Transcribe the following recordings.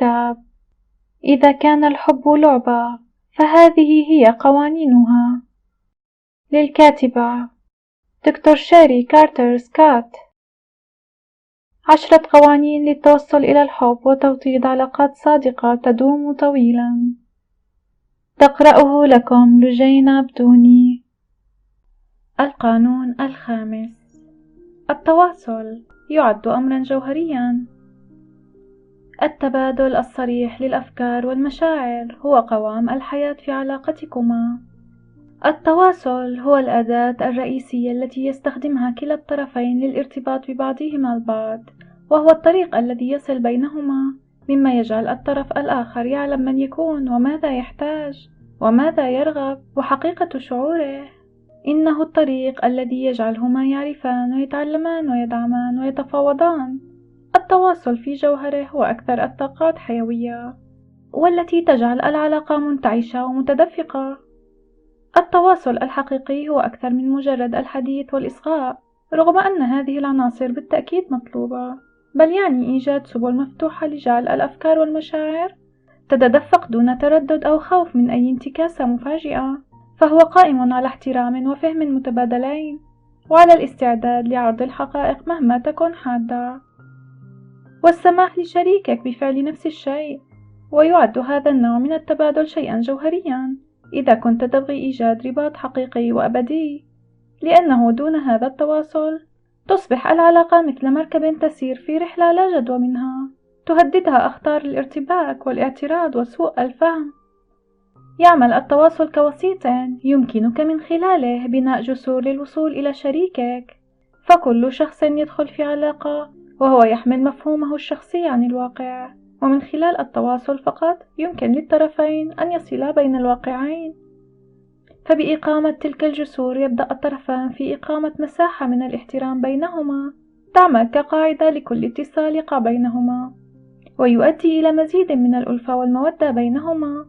الكتاب: إذا كان الحب لعبة فهذه هي قوانينها. للكاتبة دكتور شيري كارتر سكات. 10 قوانين للتوصل إلى الحب وتوطيد علاقات صادقة تدوم طويلا. تقرأه لكم لجينا بدوني. القانون الخامس: التواصل يعد أمرا جوهريا. التبادل الصريح للأفكار والمشاعر هو قوام الحياة في علاقتكما. التواصل هو الأداة الرئيسية التي يستخدمها كلا الطرفين للارتباط ببعضهما البعض، وهو الطريق الذي يصل بينهما، مما يجعل الطرف الآخر يعلم من يكون وماذا يحتاج وماذا يرغب وحقيقة شعوره. إنه الطريق الذي يجعلهما يعرفان ويتعلمان ويدعمان ويتفاوضان. التواصل في جوهره هو أكثر الطاقات حيوية، والتي تجعل العلاقة منتعشة ومتدفقة. التواصل الحقيقي هو أكثر من مجرد الحديث والإصغاء، رغم أن هذه العناصر بالتأكيد مطلوبة، بل يعني إيجاد سبل مفتوحة لجعل الأفكار والمشاعر تتدفق دون تردد أو خوف من أي انتكاسة مفاجئة. فهو قائم على احترام وفهم متبادلين، وعلى الاستعداد لعرض الحقائق مهما تكن حادة، والسماح لشريكك بفعل نفس الشيء. ويعد هذا النوع من التبادل شيئا جوهريا إذا كنت تبغي إيجاد رباط حقيقي وأبدي، لأنه دون هذا التواصل تصبح العلاقة مثل مركب تسير في رحلة لا جدوى منها، تهددها أخطار الارتباك والاعتراض وسوء الفهم. يعمل التواصل كوسيط يمكنك من خلاله بناء جسور للوصول إلى شريكك، فكل شخص يدخل في علاقة وهو يحمل مفهومه الشخصي عن الواقع، ومن خلال التواصل فقط يمكن للطرفين أن يصلا بين الواقعين. فبإقامة تلك الجسور يبدأ الطرفان في إقامة مساحة من الاحترام بينهما تعمل كقاعدة لكل اتصال يقع بينهما، ويؤدي إلى مزيد من الألفة والمودة بينهما.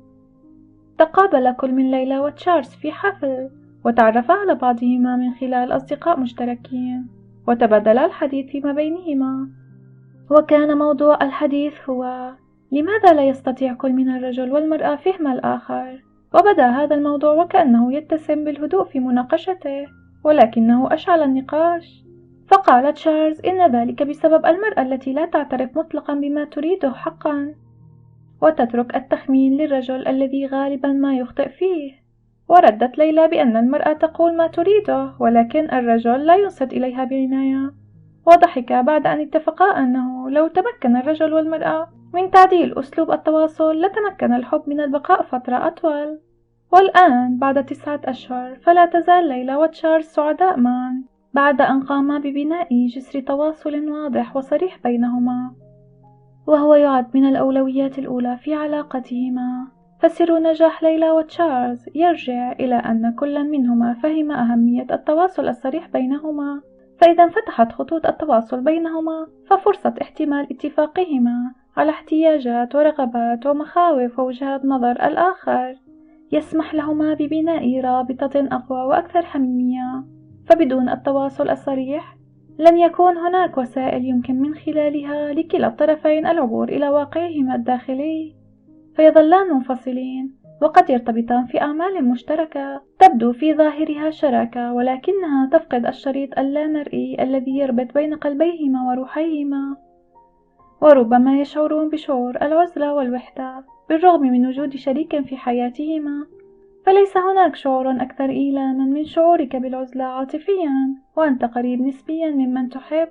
تقابل كل من ليلى وتشارلز في حفل، وتعرفا على بعضهما من خلال أصدقاء مشتركين، وتبادلا الحديث فيما بينهما. وكان موضوع الحديث هو: لماذا لا يستطيع كل من الرجل والمرأة فهم الآخر؟ وبدأ هذا الموضوع وكأنه يتسم بالهدوء في مناقشته، ولكنه أشعل النقاش. فقال تشارلز إن ذلك بسبب المرأة التي لا تعترف مطلقا بما تريده حقا، وتترك التخمين للرجل الذي غالبا ما يخطئ فيه. وردت ليلى بأن المرأة تقول ما تريده، ولكن الرجل لا ينصت إليها بعناية. وضحكا بعد أن اتفقا أنه لو تمكن الرجل والمرأة من تعديل أسلوب التواصل لتمكن الحب من البقاء فترة أطول. والآن بعد 9 أشهر فلا تزال ليلى وتشارلز سعداء معا، بعد أن قاما ببناء جسر تواصل واضح وصريح بينهما، وهو يعد من الأولويات الأولى في علاقتهما. فسر نجاح ليلى وتشارلز يرجع إلى أن كل منهما فهم أهمية التواصل الصريح بينهما. فإذا انفتحت خطوط التواصل بينهما ففرصة احتمال اتفاقهما على احتياجات ورغبات ومخاوف ووجهات نظر الآخر يسمح لهما ببناء رابطة أقوى وأكثر حميمية. فبدون التواصل الصريح لن يكون هناك وسائل يمكن من خلالها لكلا الطرفين العبور إلى واقعهما الداخلي، فيظلان منفصلين، وقد يرتبطان في أعمال مشتركة تبدو في ظاهرها شراكة، ولكنها تفقد الشريط اللامرئي الذي يربط بين قلبيهما وروحيهما. وربما يشعرون بشعور العزلة والوحدة بالرغم من وجود شريك في حياتهما. فليس هناك شعور أكثر إيلاما من شعورك بالعزلة عاطفيا وأنت قريب نسبيا ممن تحب.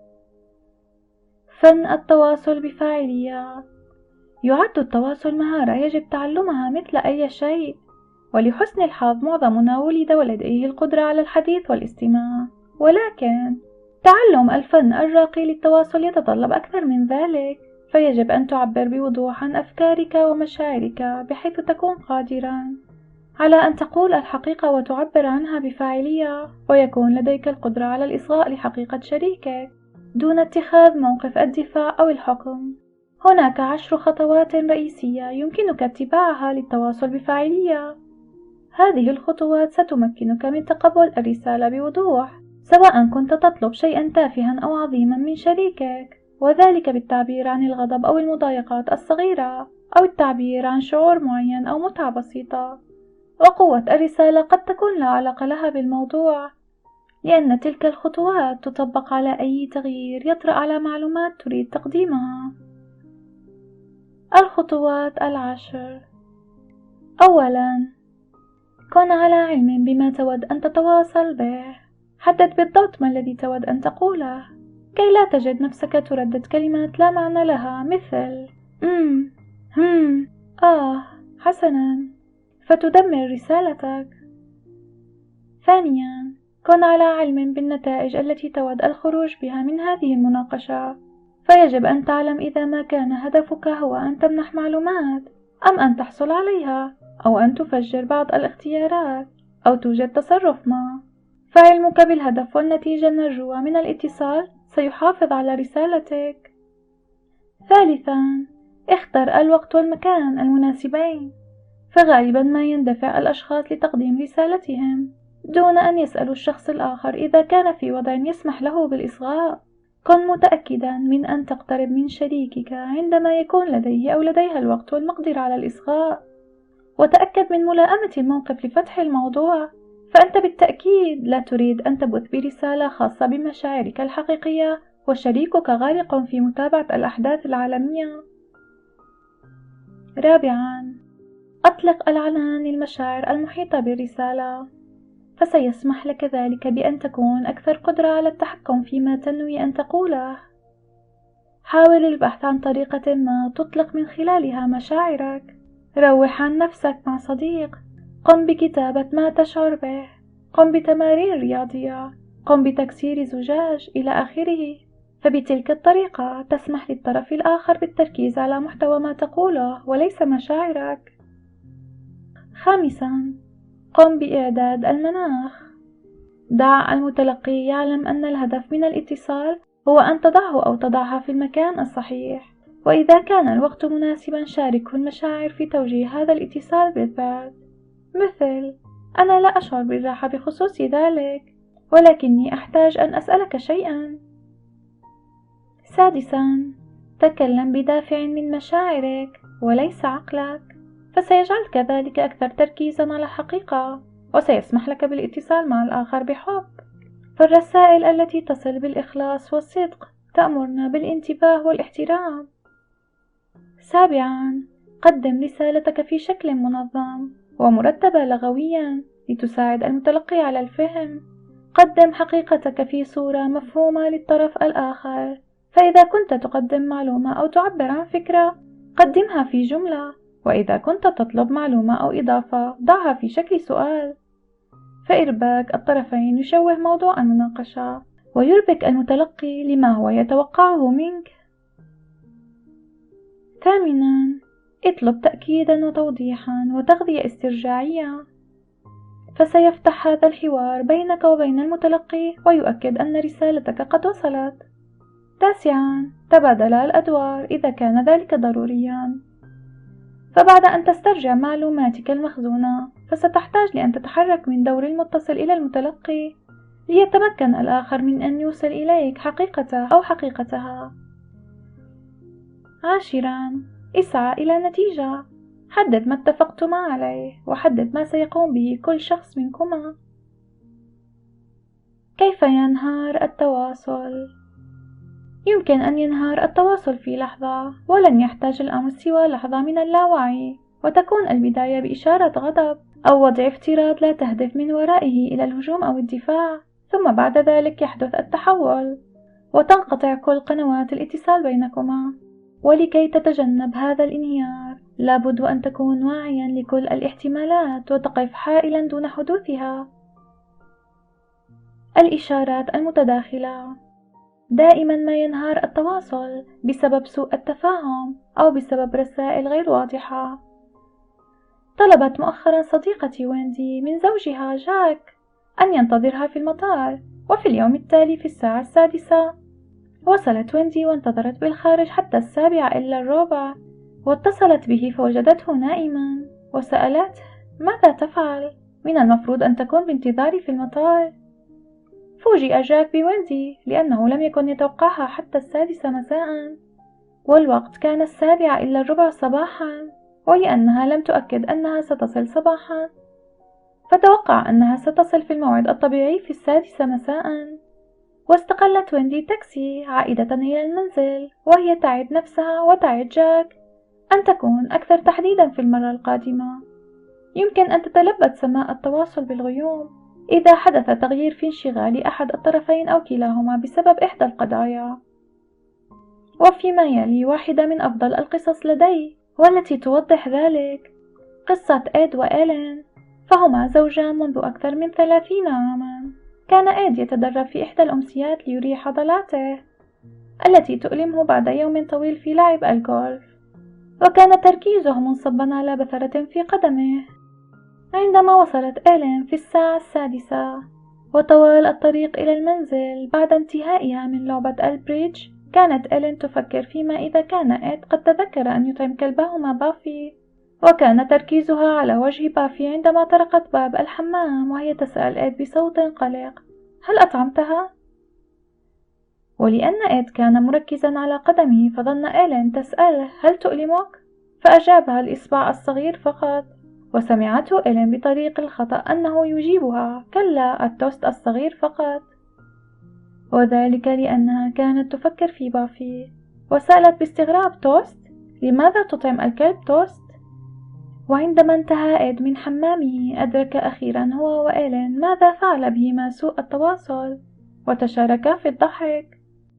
فن التواصل بفاعلية. يعد التواصل مهارة يجب تعلمها مثل أي شيء، ولحسن الحظ معظمنا ولد ولديه القدرة على الحديث والاستماع، ولكن تعلم الفن الراقي للتواصل يتطلب أكثر من ذلك. فيجب أن تعبر بوضوح عن أفكارك ومشاعرك بحيث تكون قادرا على أن تقول الحقيقة وتعبر عنها بفاعلية، ويكون لديك القدرة على الإصغاء لحقيقة شريكك دون اتخاذ موقف الدفاع أو الحكم. هناك 10 خطوات رئيسية يمكنك اتباعها للتواصل بفاعلية. هذه الخطوات ستمكنك من تقبل الرسالة بوضوح، سواء كنت تطلب شيئا تافها أو عظيما من شريكك. وذلك بالتعبير عن الغضب أو المضايقات الصغيرة، أو التعبير عن شعور معين أو متعة بسيطة. وقوة الرسالة قد تكون لا علاقة لها بالموضوع، لأن تلك الخطوات تطبق على أي تغيير يطرأ على معلومات تريد تقديمها. الخطوات 10. أولاً، كن على علم بما تود أن تتواصل به. حدد بالضبط ما الذي تود أن تقوله، كي لا تجد نفسك تردد كلمات لا معنى لها، مثل حسناً، فتدمر رسالتك. ثانياً، كن على علم بالنتائج التي تود الخروج بها من هذه المناقشة، فيجب أن تعلم إذا ما كان هدفك هو أن تمنح معلومات، أم أن تحصل عليها، أو أن تفجر بعض الاختيارات، أو توجد تصرف ما. فعلمك بالهدف والنتيجة المرجوة من الاتصال سيحافظ على رسالتك. ثالثاً، اختر الوقت والمكان المناسبين، فغالباً ما يندفع الأشخاص لتقديم رسالتهم دون أن يسألوا الشخص الآخر إذا كان في وضع يسمح له بالإصغاء. كن متأكداً من أن تقترب من شريكك عندما يكون لديه أو لديها الوقت والمقدرة على الإصغاء، وتأكد من ملائمة الموقف لفتح الموضوع، فأنت بالتأكيد لا تريد أن تبث برسالة خاصة بمشاعرك الحقيقية وشريكك غارق في متابعة الأحداث العالمية. رابعاً، أطلق العنان للمشاعر المحيطة بالرسالة، فسيسمح لك ذلك بأن تكون أكثر قدرة على التحكم فيما تنوي أن تقوله. حاول البحث عن طريقة ما تطلق من خلالها مشاعرك. روح عن نفسك مع صديق، قم بكتابة ما تشعر به، قم بتمارين رياضية، قم بتكسير زجاج، إلى آخره. فبتلك الطريقة تسمح للطرف الآخر بالتركيز على محتوى ما تقوله وليس مشاعرك. خامساً، قم بإعداد المناخ. دع المتلقي يعلم أن الهدف من الاتصال هو أن تضعه أو تضعها في المكان الصحيح، وإذا كان الوقت مناسباً شاركه المشاعر في توجيه هذا الاتصال بالذات، مثل: أنا لا أشعر بالراحة بخصوص ذلك، ولكني أحتاج أن أسألك شيئاً. سادساً، تكلم بدافع من مشاعرك وليس عقلك، فسيجعلك ذلك أكثر تركيزاً على الحقيقة، وسيسمح لك بالاتصال مع الآخر بحب. فالرسائل التي تصل بالإخلاص والصدق تأمرنا بالانتباه والاحترام. سابعاً، قدم رسالتك في شكل منظم ومرتبة لغوياً لتساعد المتلقي على الفهم. قدم حقيقتك في صورة مفهومة للطرف الآخر، فإذا كنت تقدم معلومة أو تعبر عن فكرة قدمها في جملة، وإذا كنت تطلب معلومة أو إضافة ضعها في شكل سؤال. فإرباك الطرفين يشوه موضوع المناقشة ويربك المتلقي لما هو يتوقعه منك. ثامناً، اطلب تأكيداً وتوضيحاً وتغذية استرجاعية، فسيفتح هذا الحوار بينك وبين المتلقي ويؤكد أن رسالتك قد وصلت. تاسعاً، تبادلا الأدوار إذا كان ذلك ضرورياً، فبعد أن تسترجع معلوماتك المخزونة فستحتاج لأن تتحرك من دور المتصل إلى المتلقي ليتمكن الآخر من أن يوصل إليك حقيقته أو حقيقتها. عاشراً، اسعى إلى نتيجة. حدد ما اتفقتما عليه وحدد ما سيقوم به كل شخص منكما. كيف ينهار التواصل؟ يمكن أن ينهار التواصل في لحظة، ولن يحتاج الأمر سوى لحظة من اللاوعي، وتكون البداية بإشارة غضب أو وضع افتراض لا تهدف من ورائه إلى الهجوم أو الدفاع، ثم بعد ذلك يحدث التحول وتنقطع كل قنوات الاتصال بينكما. ولكي تتجنب هذا الانهيار لابد أن تكون واعيا لكل الاحتمالات وتقف حائلا دون حدوثها. الإشارات المتداخلة. دائما ما ينهار التواصل بسبب سوء التفاهم أو بسبب رسائل غير واضحة. طلبت مؤخرا صديقتي ويندي من زوجها جاك أن ينتظرها في المطار، وفي اليوم التالي في الساعة 6 وصلت ويندي وانتظرت بالخارج حتى 7:15، واتصلت به فوجدته نائما وسألته: ماذا تفعل؟ من المفروض أن تكون بانتظاري في المطار. فوجئ جاك بويندي لأنه لم يكن يتوقعها حتى 6 مساء، والوقت كان 7:15 صباحا، ولأنها لم تؤكد أنها ستصل صباحا فتوقع أنها ستصل في الموعد الطبيعي في 6 مساء. واستقلت ويندي تاكسي عائدة إلى المنزل، وهي تعد نفسها وتعد جاك أن تكون أكثر تحديدا في المرة القادمة. يمكن أن تتلبد سماء التواصل بالغيوم إذا حدث تغيير في انشغال أحد الطرفين أو كلاهما بسبب إحدى القضايا. وفيما يلي واحدة من أفضل القصص لدي والتي توضح ذلك، قصة إد وإيلين، فهما زوجان منذ أكثر من 30 عاما. كان إد يتدرب في إحدى الأمسيات ليريح عضلاته التي تؤلمه بعد يوم طويل في لعب الجولف، وكان تركيزه منصبا على بثرة في قدمه. عندما وصلت إيلين في الساعة 6 وطوال الطريق إلى المنزل بعد انتهائها من لعبة البريدج، كانت إيلين تفكر فيما إذا كان إد قد تذكر أن يطعم كلبهما بافي، وكان تركيزها على وجه بافي عندما طرقت باب الحمام وهي تسأل إد بصوت قلق: هل أطعمتها؟ ولأن إد كان مركزا على قدمه فظن إيلين تسأله: هل تؤلمك؟ فأجابها الإصبع الصغير فقط، وسمعته إيلين بطريق الخطأ أنه يجيبها: كلا، التوست الصغير فقط. وذلك لأنها كانت تفكر في بافي، وسألت باستغراب: توست؟ لماذا تطعم الكلب توست؟ وعندما انتهى إد من حمامه أدرك أخيرا هو وإيلين ماذا فعل بهما سوء التواصل، وتشاركا في الضحك.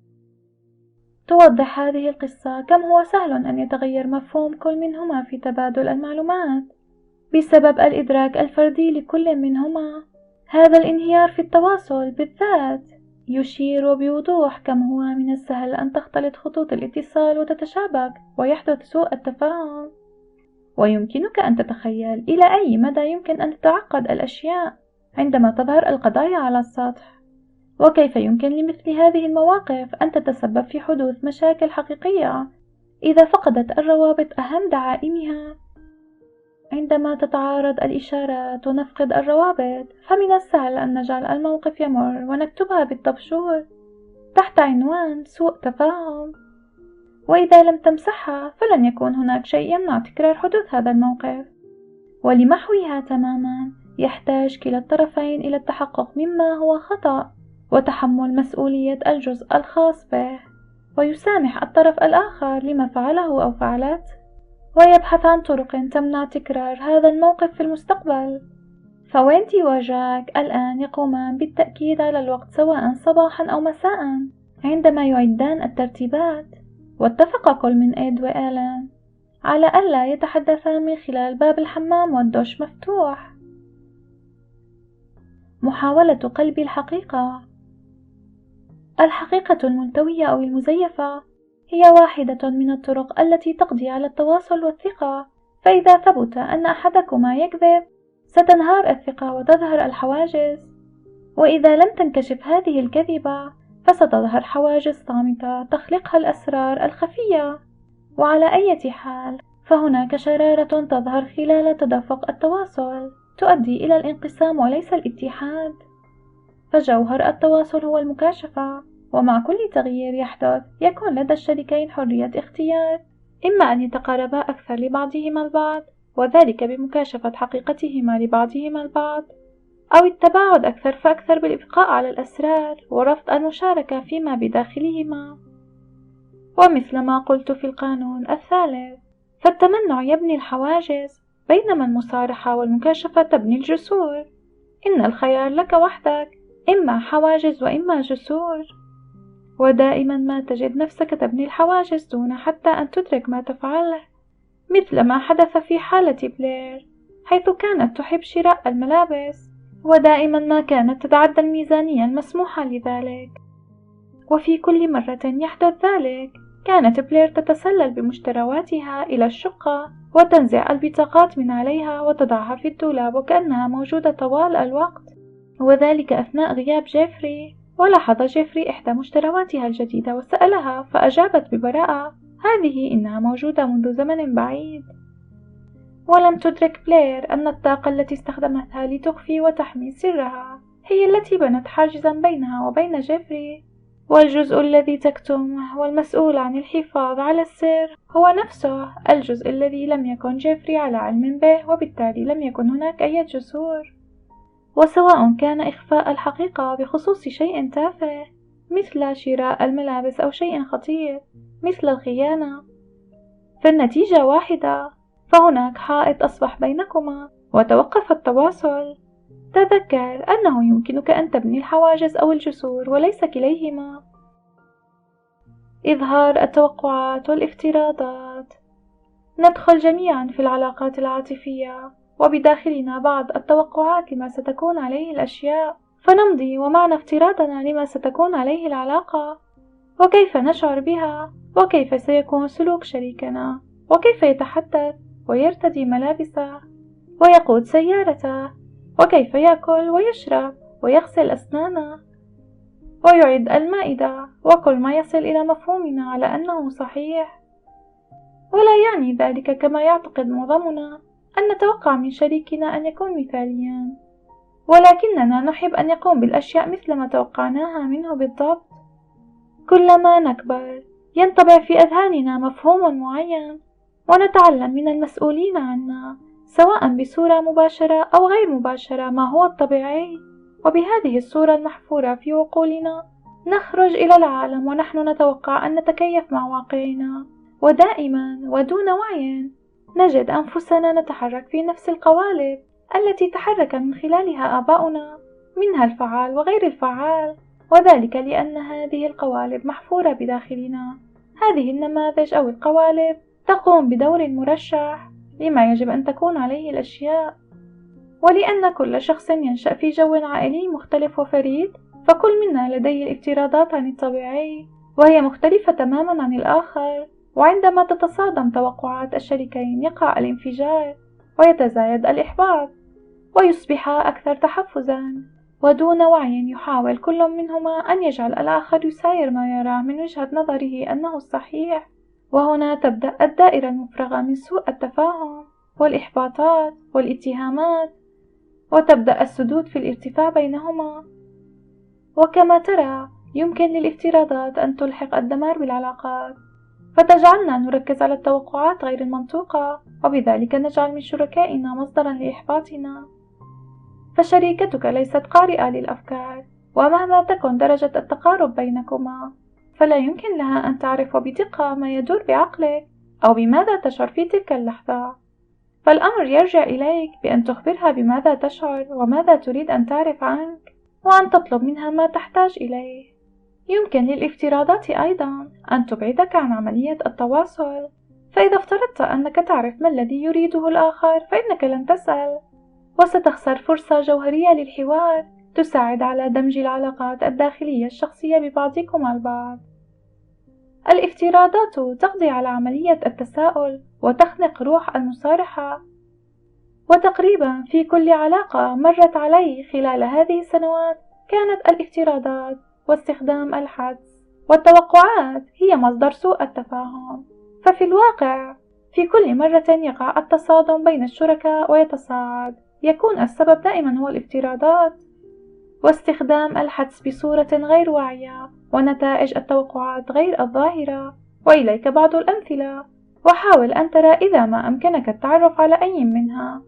توضح هذه القصة كم هو سهل أن يتغير مفهوم كل منهما في تبادل المعلومات بسبب الإدراك الفردي لكل منهما. هذا الانهيار في التواصل بالذات يشير بوضوح كم هو من السهل أن تختلط خطوط الاتصال وتتشابك ويحدث سوء التفاهم. ويمكنك أن تتخيل إلى أي مدى يمكن أن تتعقد الأشياء عندما تظهر القضايا على السطح، وكيف يمكن لمثل هذه المواقف أن تتسبب في حدوث مشاكل حقيقية إذا فقدت الروابط أهم دعائمها. عندما تتعارض الإشارات ونفقد الروابط، فمن السهل أن نجعل الموقف يمر ونكتبها بالطبشور تحت عنوان سوء تفاهم، وإذا لم تمسحها فلن يكون هناك شيء يمنع تكرار حدوث هذا الموقف. ولمحوها تماما يحتاج كلا الطرفين إلى التحقق مما هو خطأ وتحمل مسؤولية الجزء الخاص به، ويسامح الطرف الآخر لما فعله أو فعلت، ويبحث عن طرق تمنع تكرار هذا الموقف في المستقبل. فويندي وجاك الآن يقومان بالتأكيد على الوقت سواء صباحا أو مساء عندما يعدان الترتيبات، واتفق كل من إد وإيلين على ألا يتحدثان من خلال باب الحمام والدش مفتوح. محاولة قلب الحقيقة. الحقيقة الملتوية أو المزيفة هي واحدة من الطرق التي تقضي على التواصل والثقة، فإذا ثبت أن أحدكما يكذب ستنهار الثقة وتظهر الحواجز، وإذا لم تنكشف هذه الكذبة فستظهر حواجز صامتة تخلقها الأسرار الخفية. وعلى أي حال فهناك شرارة تظهر خلال تدفق التواصل تؤدي إلى الانقسام وليس الاتحاد. فجوهر التواصل هو المكاشفة، ومع كل تغيير يحدث يكون لدى الشريكين حرية اختيار، إما أن يتقاربا أكثر لبعضهما البعض وذلك بمكاشفة حقيقتهما لبعضهما البعض، أو التباعد أكثر فأكثر بالإبقاء على الأسرار ورفض المشاركة فيما بداخلهما. ومثل ما قلت في القانون الثالث، فالتمنع يبني الحواجز بينما المصارحة والمكاشفة تبني الجسور. إن الخيار لك وحدك، إما حواجز وإما جسور، ودائما ما تجد نفسك تبني الحواجز دون حتى أن تدرك ما تفعله، مثل ما حدث في حالة بلير حيث كانت تحب شراء الملابس ودائما ما كانت تتعدى الميزانية المسموحة لذلك، وفي كل مرة يحدث ذلك كانت بلير تتسلل بمشترواتها إلى الشقة وتنزع البطاقات من عليها وتضعها في الدولاب وكأنها موجودة طوال الوقت، وذلك أثناء غياب جيفري. ولاحظ جيفري إحدى مشترواتها الجديدة وسألها، فأجابت ببراءة: هذه إنها موجودة منذ زمن بعيد. ولم تدرك بلير أن الطاقة التي استخدمتها لتخفي وتحمي سرها هي التي بنت حاجزا بينها وبين جيفري، والجزء الذي تكتمه والمسؤول عن الحفاظ على السر هو نفسه الجزء الذي لم يكن جيفري على علم به، وبالتالي لم يكن هناك أي جسور. وسواء كان إخفاء الحقيقة بخصوص شيء تافه مثل شراء الملابس أو شيء خطير مثل الخيانة، فالنتيجة واحدة، فهناك حائط أصبح بينكما وتوقف التواصل. تذكر أنه يمكنك أن تبني الحواجز أو الجسور وليس كليهما. إظهار التوقعات والافتراضات. ندخل جميعا في العلاقات العاطفية وبداخلنا بعض التوقعات لما ستكون عليه الأشياء، فنمضي ومعنا افتراضنا لما ستكون عليه العلاقة، وكيف نشعر بها، وكيف سيكون سلوك شريكنا، وكيف يتحدث ويرتدي ملابسه ويقود سيارته، وكيف يأكل ويشرب ويغسل أسنانه ويعد المائدة، وكل ما يصل إلى مفهومنا على أنه صحيح. ولا يعني ذلك كما يعتقد معظمنا أن نتوقع من شريكنا أن يكون مثاليا، ولكننا نحب أن يقوم بالأشياء مثل ما توقعناها منه بالضبط. كلما نكبر ينطبع في أذهاننا مفهوم معين، ونتعلم من المسؤولين عنا سواء بصورة مباشرة أو غير مباشرة ما هو الطبيعي، وبهذه الصورة المحفورة في عقولنا نخرج إلى العالم ونحن نتوقع أن نتكيف مع واقعنا، ودائما ودون وعي نجد أنفسنا نتحرك في نفس القوالب التي تحرك من خلالها آباؤنا، منها الفعال وغير الفعال، وذلك لأن هذه القوالب محفورة بداخلنا. هذه النماذج أو القوالب تقوم بدور مرشح لما يجب أن تكون عليه الأشياء. ولأن كل شخص ينشأ في جو عائلي مختلف وفريد، فكل منا لديه الافتراضات عن الطبيعي وهي مختلفة تماما عن الآخر، وعندما تتصادم توقعات الشريكين يقع الانفجار ويتزايد الإحباط ويصبحا أكثر تحفزا، ودون وعي يحاول كل منهما أن يجعل الآخر يساير ما يراه من وجهة نظره أنه الصحيح، وهنا تبدأ الدائرة المفرغة من سوء التفاهم والإحباطات والاتهامات، وتبدأ السدود في الارتفاع بينهما. وكما ترى يمكن للافتراضات أن تلحق الدمار بالعلاقات، فتجعلنا نركز على التوقعات غير المنطوقة، وبذلك نجعل من شركائنا مصدرا لإحباطنا. فشريكتك ليست قارئة للأفكار، ومهما تكن درجة التقارب بينكما فلا يمكن لها أن تعرف بدقة ما يدور بعقلك أو بماذا تشعر في تلك اللحظة. فالأمر يرجع إليك بأن تخبرها بماذا تشعر وماذا تريد أن تعرف عنك، وأن تطلب منها ما تحتاج إليه. يمكن للافتراضات أيضا أن تبعدك عن عملية التواصل، فإذا افترضت أنك تعرف ما الذي يريده الآخر فإنك لن تسأل، وستخسر فرصة جوهرية للحوار تساعد على دمج العلاقات الداخلية الشخصية ببعضكم البعض. الافتراضات تقضي على عملية التساؤل وتخنق روح المصارحة، وتقريبا في كل علاقة مرت علي خلال هذه السنوات كانت الافتراضات واستخدام الحدس والتوقعات هي مصدر سوء التفاهم. ففي الواقع في كل مرة يقع التصادم بين الشركاء ويتصاعد، يكون السبب دائما هو الافتراضات واستخدام الحدس بصورة غير واعية ونتائج التوقعات غير الظاهرة. وإليك بعض الأمثلة، وحاول أن ترى إذا ما أمكنك التعرف على أي منها.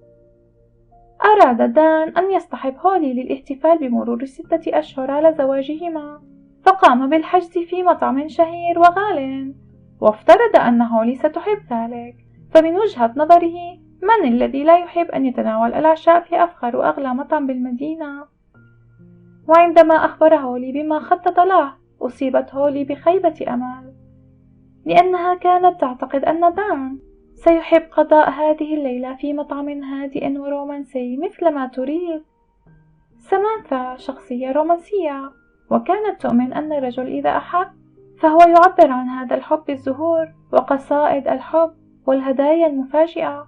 أراد دان أن يصطحب هولي للاحتفال بمرور 6 أشهر على زواجهما، فقام بالحجز في مطعم شهير وغال، وافترض أن هولي ستحب ذلك، فمن وجهة نظره من الذي لا يحب أن يتناول العشاء في أفخر وأغلى مطعم بالمدينة؟ وعندما أخبر هولي بما خطط له أصيبت هولي بخيبة أمل، لأنها كانت تعتقد أن دان سيحب قضاء هذه الليلة في مطعم هادئ ورومانسي مثل ما تريد. سامانثا شخصية رومانسية، وكانت تؤمن أن الرجل إذا أحب فهو يعبر عن هذا الحب بالزهور وقصائد الحب والهدايا المفاجئة.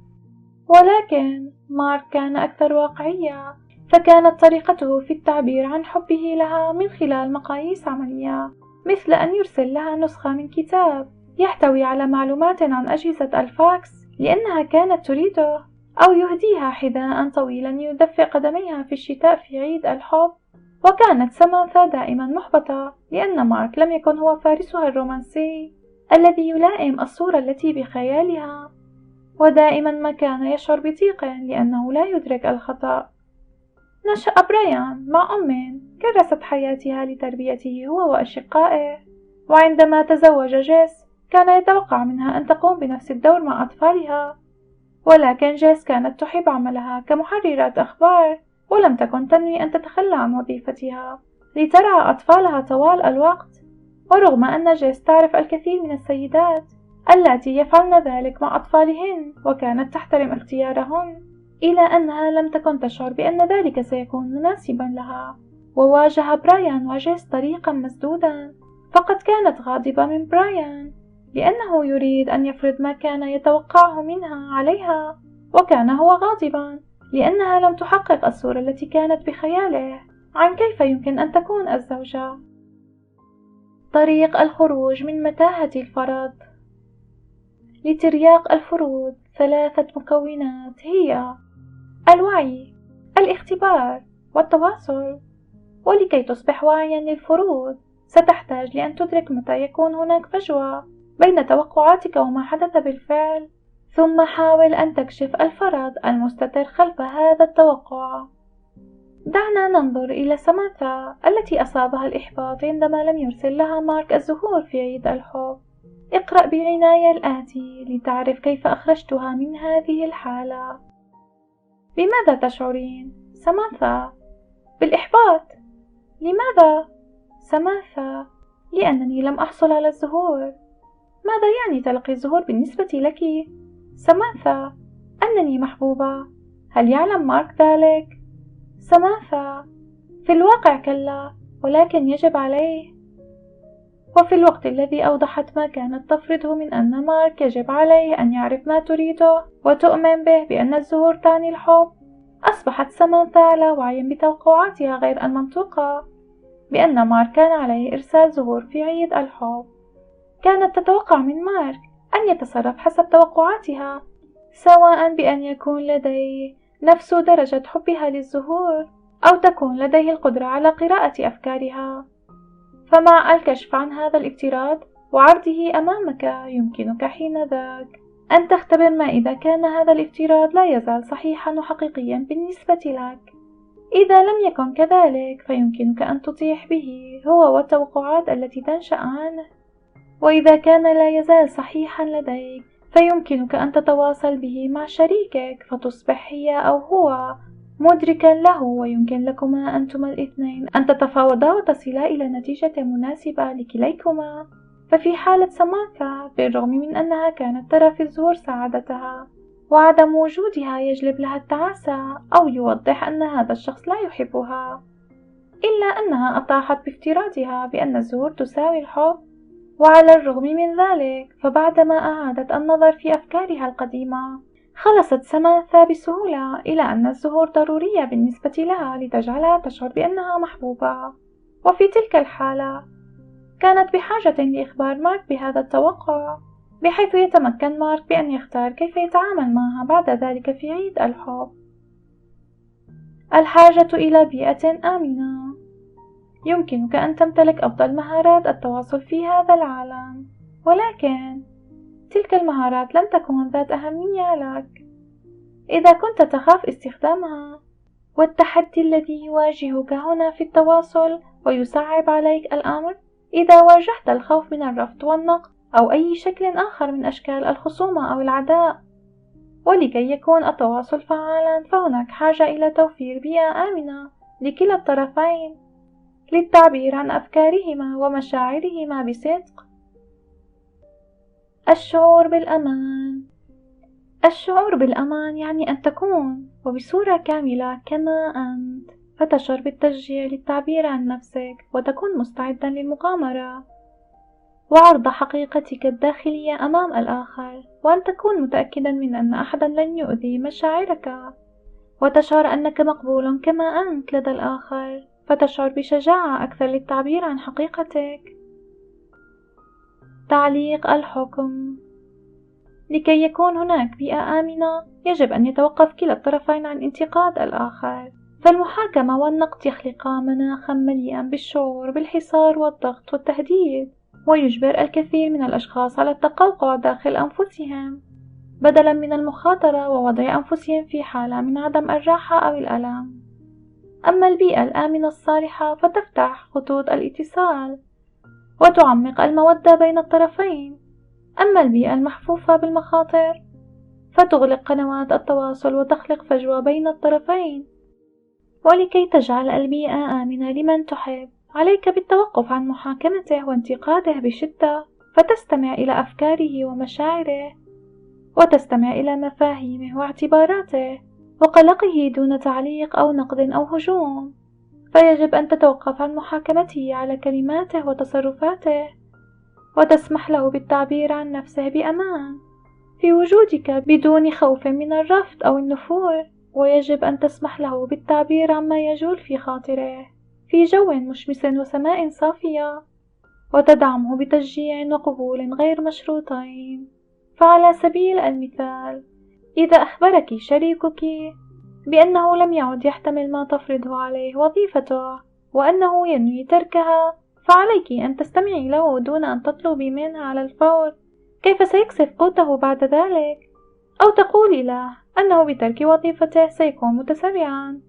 ولكن مارك كان أكثر واقعية، فكانت طريقته في التعبير عن حبه لها من خلال مقاييس عملية، مثل أن يرسل لها نسخة من كتاب يحتوي على معلومات عن أجهزة الفاكس لأنها كانت تريده، أو يهديها حذاء طويلا يدفئ قدميها في الشتاء في عيد الحب. وكانت سامانثا دائما محبطة لأن مارك لم يكن هو فارسها الرومانسي الذي يلائم الصورة التي بخيالها، ودائما ما كان يشعر بضيق لأنه لا يدرك الخطأ. نشأ برايان مع أم كرست حياتها لتربيته هو وأشقائه، وعندما تزوج جيس كان يتوقع منها أن تقوم بنفس الدور مع أطفالها، ولكن جيس كانت تحب عملها كمحررة أخبار ولم تكن تنوي أن تتخلى عن وظيفتها لترعى أطفالها طوال الوقت. ورغم أن جيس تعرف الكثير من السيدات اللاتي يفعلن ذلك مع أطفالهن وكانت تحترم اختيارهن، إلا أنها لم تكن تشعر بأن ذلك سيكون مناسبا لها. وواجه برايان وجيس طريقا مسدودا، فقد كانت غاضبة من برايان لأنه يريد أن يفرض ما كان يتوقعه منها عليها، وكان هو غاضبا لأنها لم تحقق الصورة التي كانت بخياله عن كيف يمكن أن تكون الزوجة. طريق الخروج من متاهة الفرض. لترياق الفروض 3 مكونات هي الوعي، الاختبار، والتواصل. ولكي تصبح واعيا للفروض ستحتاج لأن تدرك متى يكون هناك فجوة بين توقعاتك وما حدث بالفعل، ثم حاول أن تكشف الفرض المستتر خلف هذا التوقع. دعنا ننظر إلى سامانثا التي أصابها الإحباط عندما لم يرسل لها مارك الزهور في عيد الحب. اقرأ بعناية الآتي لتعرف كيف أخرجتها من هذه الحالة. بماذا تشعرين؟ سامانثا: بالإحباط. لماذا؟ سامانثا: لأنني لم أحصل على الزهور. ماذا يعني تلقي الزهور بالنسبة لك؟ سامانثا: أنني محبوبة. هل يعلم مارك ذلك؟ سامانثا: في الواقع كلا، ولكن يجب عليه. وفي الوقت الذي أوضحت ما كانت تفرضه من أن مارك يجب عليه أن يعرف ما تريده وتؤمن به بأن الزهور تعني الحب، أصبحت سامانثا على وعي بتوقعاتها غير المنطوقة بأن مارك كان عليه إرسال زهور في عيد الحب. كانت تتوقع من مارك أن يتصرف حسب توقعاتها، سواء بأن يكون لديه نفس درجة حبها للزهور أو تكون لديه القدرة على قراءة أفكارها. فمع الكشف عن هذا الافتراض وعرضه أمامك يمكنك حينذاك أن تختبر ما إذا كان هذا الافتراض لا يزال صحيحا وحقيقيا بالنسبة لك. إذا لم يكن كذلك فيمكنك أن تطيح به هو والتوقعات التي تنشأ عنه، وإذا كان لا يزال صحيحا لديك فيمكنك أن تتواصل به مع شريكك فتصبح هي أو هو مدركا له، ويمكن لكما أنتما الاثنين أن تتفاوضا وتصلا إلى نتيجة مناسبة لكليكما. ففي حالة سامانثا بالرغم من أنها كانت ترى في الزهور سعادتها وعدم وجودها يجلب لها التعاسة أو يوضح أن هذا الشخص لا يحبها، إلا أنها أطاحت بافتراضها بأن الزهور تساوي الحب. وعلى الرغم من ذلك فبعدما أعادت النظر في أفكارها القديمة خلصت سامانثا بسهولة إلى أن الزهور ضرورية بالنسبة لها لتجعلها تشعر بأنها محبوبة. وفي تلك الحالة كانت بحاجة لإخبار مارك بهذا التوقع بحيث يتمكن مارك بأن يختار كيف يتعامل معها بعد ذلك في عيد الحب. الحاجة إلى بيئة آمنة. يمكنك أن تمتلك أفضل مهارات التواصل في هذا العالم، ولكن تلك المهارات لن تكون ذات أهمية لك إذا كنت تخاف استخدامها. والتحدي الذي يواجهك هنا في التواصل ويصعب عليك الأمر إذا واجهت الخوف من الرفض والنقد أو أي شكل آخر من أشكال الخصومة أو العداء. ولكي يكون التواصل فعالا فهناك حاجة إلى توفير بيئة آمنة لكلا الطرفين للتعبير عن أفكارهما ومشاعرهما بصدق. الشعور بالأمان. الشعور بالأمان يعني أن تكون وبصورة كاملة كما أنت، فتشعر بالتشجيع للتعبير عن نفسك وتكون مستعدا للمغامرة وعرض حقيقتك الداخلية أمام الآخر، وأن تكون متأكدا من أن أحدا لن يؤذي مشاعرك، وتشعر أنك مقبول كما أنت لدى الآخر، فتشعر بشجاعة أكثر للتعبير عن حقيقتك. تعليق الحكم. لكي يكون هناك بيئة آمنة يجب أن يتوقف كلا الطرفين عن انتقاد الآخر، فالمحاكمة والنقد يخلقا مناخا مليئا بالشعور بالحصار والضغط والتهديد، ويجبر الكثير من الأشخاص على التقوقع داخل أنفسهم بدلا من المخاطرة ووضع أنفسهم في حالة من عدم الراحة أو الألم. أما البيئة الآمنة الصالحة فتفتح خطوط الاتصال وتعمق المودة بين الطرفين، أما البيئة المحفوفة بالمخاطر فتغلق قنوات التواصل وتخلق فجوة بين الطرفين. ولكي تجعل البيئة آمنة لمن تحب عليك بالتوقف عن محاكمته وانتقاده بشدة، فتستمع إلى أفكاره ومشاعره وتستمع إلى مفاهيمه واعتباراته وقلقه دون تعليق أو نقد أو هجوم. فيجب أن تتوقف عن محاكمته على كلماته وتصرفاته وتسمح له بالتعبير عن نفسه بأمان في وجودك بدون خوف من الرفض أو النفور، ويجب أن تسمح له بالتعبير عما يجول في خاطره في جو مشمس وسماء صافية، وتدعمه بتشجيع وقبول غير مشروطين. فعلى سبيل المثال، إذا أخبرك شريكك بأنه لم يعد يحتمل ما تفرضه عليه وظيفته وأنه ينوي تركها، فعليك أن تستمعي له دون أن تطلبي منه على الفور كيف سيكسب قوته بعد ذلك، أو تقولي له أنه بترك وظيفته سيكون متسرعا.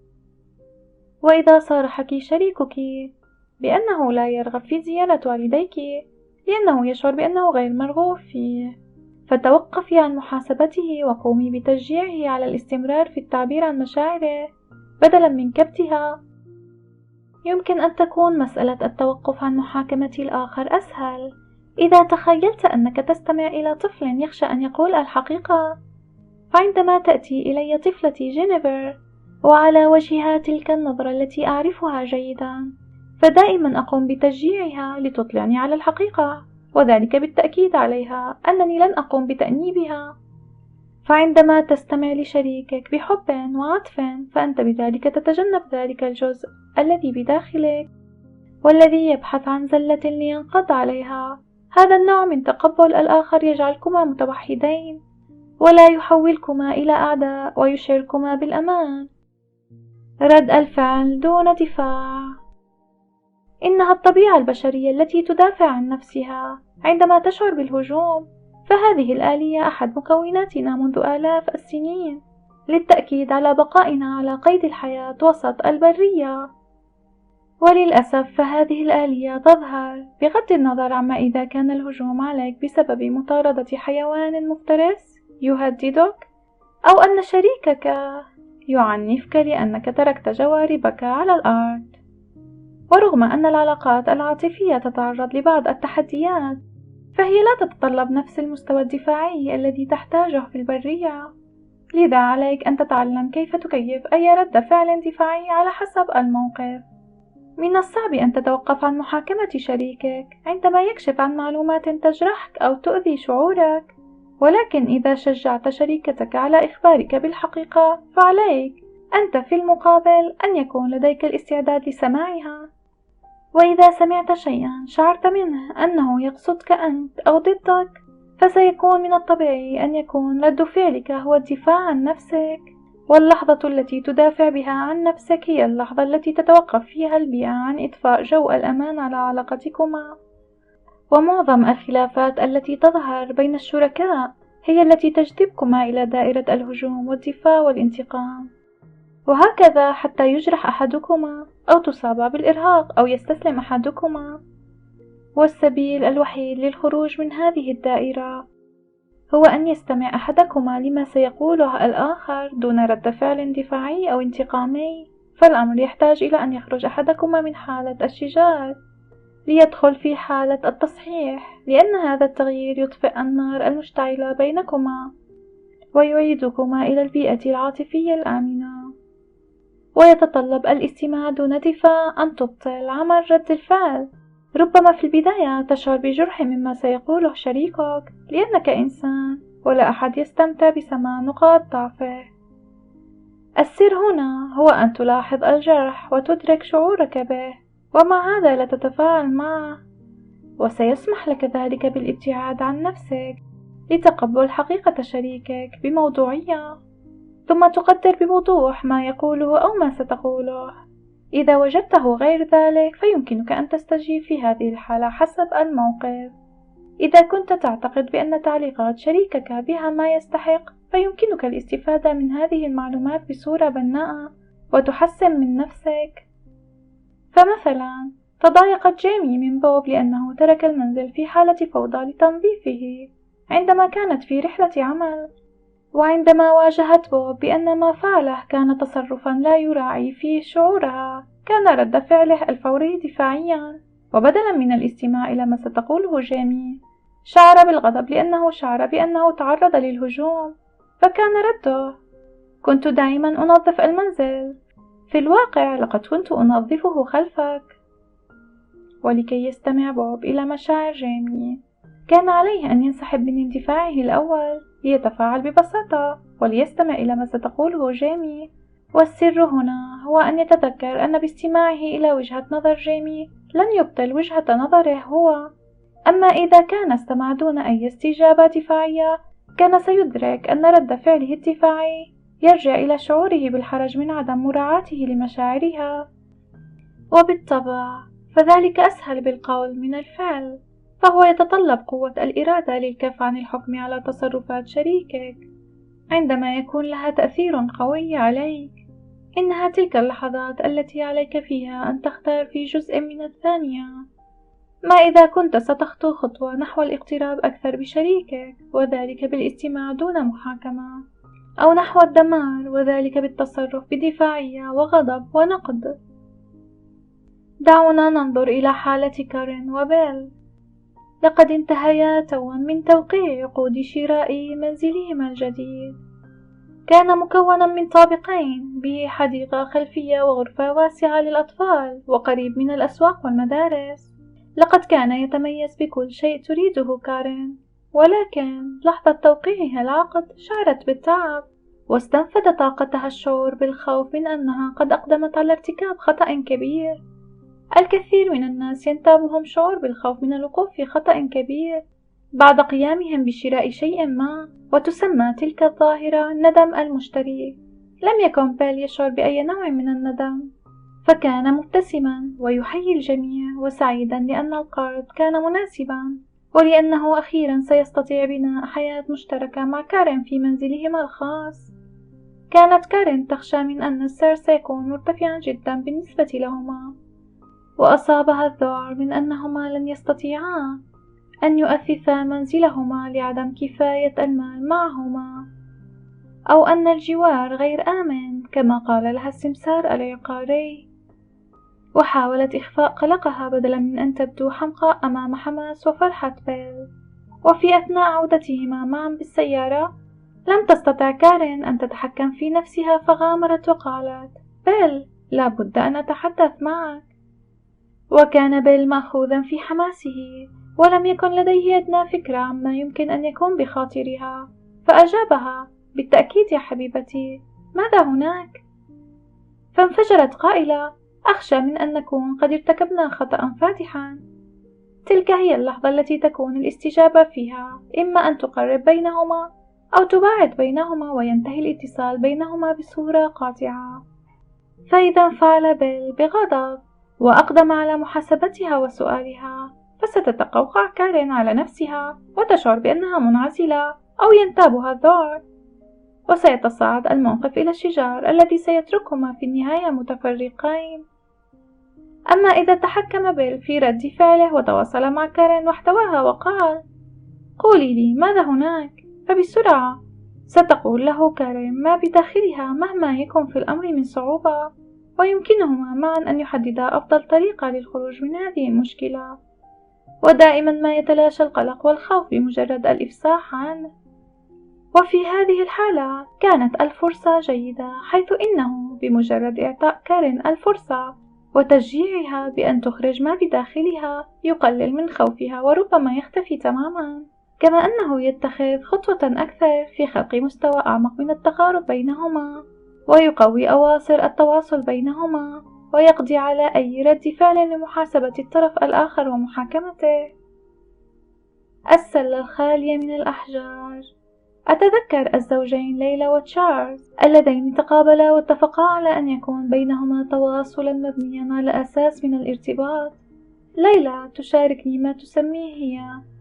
وإذا صارحك شريكك بأنه لا يرغب في زيارة والديك لأنه يشعر بأنه غير مرغوب فيه، فتوقفي عن محاسبته وقومي بتشجيعه على الاستمرار في التعبير عن مشاعره بدلا من كبتها. يمكن أن تكون مسألة التوقف عن محاكمة الآخر أسهل إذا تخيلت أنك تستمع إلى طفل يخشى أن يقول الحقيقة. فعندما تأتي إلي طفلتي جينيفر وعلى وجهها تلك النظرة التي أعرفها جيدا، فدائما أقوم بتشجيعها لتطلعني على الحقيقة، وذلك بالتأكيد عليها أنني لن أقوم بتأنيبها. فعندما تستمع لشريكك بحب وعطف فأنت بذلك تتجنب ذلك الجزء الذي بداخلك والذي يبحث عن زلة لينقض عليها. هذا النوع من تقبل الآخر يجعلكما متوحدين ولا يحولكما إلى أعداء ويشعركما بالأمان. رد الفعل دون دفاع. إنها الطبيعة البشرية التي تدافع عن نفسها عندما تشعر بالهجوم، فهذه الآلية أحد مكوناتنا منذ آلاف السنين للتأكيد على بقائنا على قيد الحياة وسط البرية. وللأسف فهذه الآلية تظهر بغض النظر عما إذا كان الهجوم عليك بسبب مطاردة حيوان مفترس يهددك أو أن شريكك يعنفك لأنك تركت جواربك على الأرض. ورغم أن العلاقات العاطفية تتعرض لبعض التحديات، فهي لا تتطلب نفس المستوى الدفاعي الذي تحتاجه في البرية، لذا عليك أن تتعلم كيف تكيف أي رد فعل دفاعي على حسب الموقف. من الصعب أن تتوقف عن محاكمة شريكك عندما يكشف عن معلومات تجرحك أو تؤذي شعورك، ولكن إذا شجعت شريكتك على إخبارك بالحقيقة فعليك أنت في المقابل أن يكون لديك الاستعداد لسماعها. وإذا سمعت شيئا شعرت منه أنه يقصدك أنت أو ضدك، فسيكون من الطبيعي أن يكون رد فعلك هو الدفاع عن نفسك، واللحظة التي تدافع بها عن نفسك هي اللحظة التي تتوقف فيها البيئة عن إضفاء جو الأمان على علاقتكما. ومعظم الخلافات التي تظهر بين الشركاء هي التي تجذبكما إلى دائرة الهجوم والدفاع والانتقام، وهكذا حتى يجرح أحدكما أو تصاب بالإرهاق أو يستسلم أحدكما. والسبيل الوحيد للخروج من هذه الدائرة هو أن يستمع أحدكما لما سيقوله الآخر دون رد فعل دفاعي أو انتقامي. فالأمر يحتاج إلى أن يخرج أحدكما من حالة الشجار ليدخل في حالة التصحيح، لأن هذا التغيير يطفئ النار المشتعلة بينكما ويعيدكما إلى البيئة العاطفية الآمنة. ويتطلب الاستماع دون دفاع أن تبطل عمل رد الفعل. ربما في البداية تشعر بجرح مما سيقوله شريكك لأنك إنسان ولا أحد يستمتع بسماع نقاط ضعفه. السر هنا هو أن تلاحظ الجرح وتدرك شعورك به، ومع هذا لا تتفاعل معه، وسيسمح لك ذلك بالابتعاد عن نفسك لتقبل حقيقة شريكك بموضوعية، ثم تقدر بوضوح ما يقوله أو ما ستقوله. إذا وجدته غير ذلك فيمكنك أن تستجيب في هذه الحالة حسب الموقف. إذا كنت تعتقد بأن تعليقات شريكك بها ما يستحق، فيمكنك الاستفادة من هذه المعلومات بصورة بناءة وتحسن من نفسك. فمثلا تضايقت جيمي من بوب لأنه ترك المنزل في حالة فوضى لتنظيفه عندما كانت في رحلة عمل، وعندما واجهت بوب بأن ما فعله كان تصرفا لا يراعي فيه شعورها، كان رد فعله الفوري دفاعيا، وبدلا من الاستماع إلى ما ستقوله جيمي شعر بالغضب لأنه شعر بأنه تعرض للهجوم. فكان رده: كنت دائما أنظف المنزل، في الواقع لقد كنت أنظفه خلفك. ولكي يستمع بوب إلى مشاعر جيمي كان عليه أن ينسحب من اندفاعه الأول ليتفاعل ببساطة وليستمع إلى ما ستقوله جيمي. والسر هنا هو أن يتذكر أن باستماعه إلى وجهة نظر جيمي لن يبطل وجهة نظره هو. أما إذا كان استمع دون أي استجابة دفاعية، كان سيدرك أن رد فعله الدفاعي يرجع إلى شعوره بالحرج من عدم مراعاته لمشاعرها، وبالطبع فذلك أسهل بالقول من الفعل، فهو يتطلب قوة الإرادة للكف عن الحكم على تصرفات شريكك عندما يكون لها تأثير قوي عليك. إنها تلك اللحظات التي عليك فيها أن تختار في جزء من الثانية ما إذا كنت ستخطو خطوة نحو الاقتراب أكثر بشريكك وذلك بالاستماع دون محاكمة، أو نحو الدمار وذلك بالتصرف بدفاعية وغضب ونقد. دعونا ننظر إلى حالة كارين وبيل. لقد انتهيا توا من توقيع عقود شراء منزلهما الجديد. كان مكونا من طابقين به حديقة خلفية وغرفة واسعة للأطفال وقريب من الأسواق والمدارس. لقد كان يتميز بكل شيء تريده كارين، ولكن لحظة توقيعها العقد شعرت بالتعب، واستنفد طاقتها الشعور بالخوف من أنها قد أقدمت على ارتكاب خطأ كبير. الكثير من الناس ينتابهم شعور بالخوف من الوقوع في خطأ كبير بعد قيامهم بشراء شيء ما، وتسمى تلك الظاهرة ندم المشتري. لم يكن بيل يشعر بأي نوع من الندم، فكان مبتسما ويحيي الجميع وسعيدا لأن القرض كان مناسبا، ولأنه أخيرا سيستطيع بناء حياة مشتركة مع كارين في منزلهما الخاص. كانت كارين تخشى من أن السعر سيكون مرتفعا جدا بالنسبة لهما، وأصابها الذعر من أنهما لن يستطيعا أن يؤثثا منزلهما لعدم كفاية المال معهما، أو أن الجوار غير آمن كما قال لها السمسار العقاري. وحاولت إخفاء قلقها بدلا من أن تبدو حمقى أمام حماس وفرحة بيل. وفي أثناء عودتهما معا بالسيارة لم تستطع كارين أن تتحكم في نفسها، فغامرت وقالت: بيل، لا بد أن أتحدث معك. وكان بيل مأخوذا في حماسه ولم يكن لديه أدنى فكرة عما يمكن أن يكون بخاطرها، فأجابها: بالتأكيد يا حبيبتي، ماذا هناك؟ فانفجرت قائلة: أخشى من أن نكون قد ارتكبنا خطأ فادحا. تلك هي اللحظة التي تكون الاستجابة فيها إما أن تقرب بينهما أو تباعد بينهما وينتهي الاتصال بينهما بصورة قاطعة. فإذا انفعل بيل بغضب وأقدم على محاسبتها وسؤالها، فستتقوقع كارين على نفسها وتشعر بأنها منعزلة أو ينتابها الذعر، وسيتصاعد الموقف إلى الشجار الذي سيتركهما في النهاية متفرقين. أما إذا تحكم بيل في رد فعله وتواصل مع كارين واحتواها وقال: قولي لي ماذا هناك، فبسرعة ستقول له كارين ما بداخلها مهما يكن في الأمر من صعوبة، ويمكنهما معا أن يحددا أفضل طريقة للخروج من هذه المشكلة. ودائما ما يتلاشى القلق والخوف بمجرد الإفصاح عنه. وفي هذه الحالة كانت الفرصة جيدة، حيث إنه بمجرد إعطاء كارين الفرصة وتشجيعها بأن تخرج ما بداخلها يقلل من خوفها وربما يختفي تماما، كما أنه يتخذ خطوة أكثر في خلق مستوى أعمق من التقارب بينهما، ويقوي أواصر التواصل بينهما، ويقضي على أي رد فعل لمحاسبة الطرف الآخر ومحاكمته. السلة الخالية من الأحجار. أتذكر الزوجين ليلى وتشارلز اللذين تقابلا واتفقا على أن يكون بينهما تواصلا مبنيا على أساس من الارتباط. ليلى تشاركني ما تسميه هي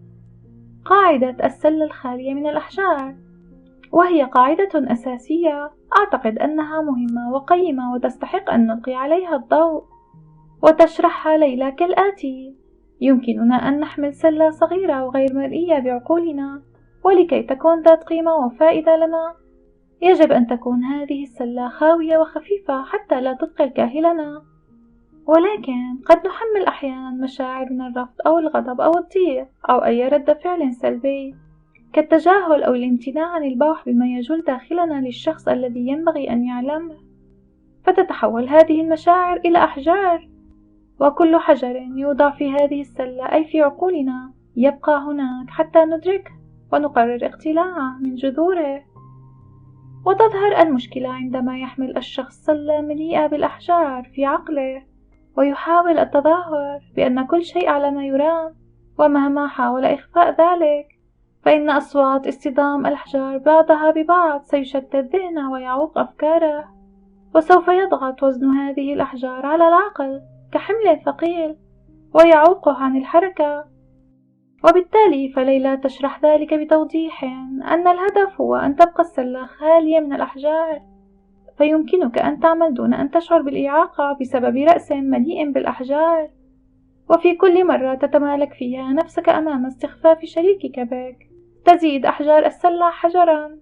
قاعدة السلة الخالية من الأحجار، وهي قاعدة أساسية أعتقد أنها مهمة وقيمة وتستحق أن نلقي عليها الضوء. وتشرحها ليلى كالآتي: يمكننا أن نحمل سلة صغيرة وغير مرئية بعقولنا، ولكي تكون ذات قيمة وفائدة لنا يجب أن تكون هذه السلة خاوية وخفيفة حتى لا تثقل كاهلنا. ولكن قد نحمل أحيانا مشاعرنا الرفض أو الغضب أو الضيق أو أي رد فعل سلبي كالتجاهل أو الامتناع عن البوح بما يجول داخلنا للشخص الذي ينبغي أن يعلمه، فتتحول هذه المشاعر إلى أحجار، وكل حجر يوضع في هذه السلة أي في عقولنا يبقى هناك حتى ندركه ونقرر اقتلاعه من جذوره. وتظهر المشكلة عندما يحمل الشخص سلة مليئة بالأحجار في عقله ويحاول التظاهر بأن كل شيء على ما يرام، ومهما حاول إخفاء ذلك فإن أصوات اصطدام الأحجار بعضها ببعض سيشتت ذهنه ويعوق أفكاره، وسوف يضغط وزن هذه الأحجار على العقل كحمل ثقيل ويعوقه عن الحركة. وبالتالي فليلى تشرح ذلك بتوضيح أن الهدف هو أن تبقى السلة خالية من الأحجار، فيمكنك أن تعمل دون أن تشعر بالإعاقة بسبب رأس مليء بالأحجار، وفي كل مرة تتمالك فيها نفسك أمام استخفاف شريكك بك تزيد أحجار السلة حجرا،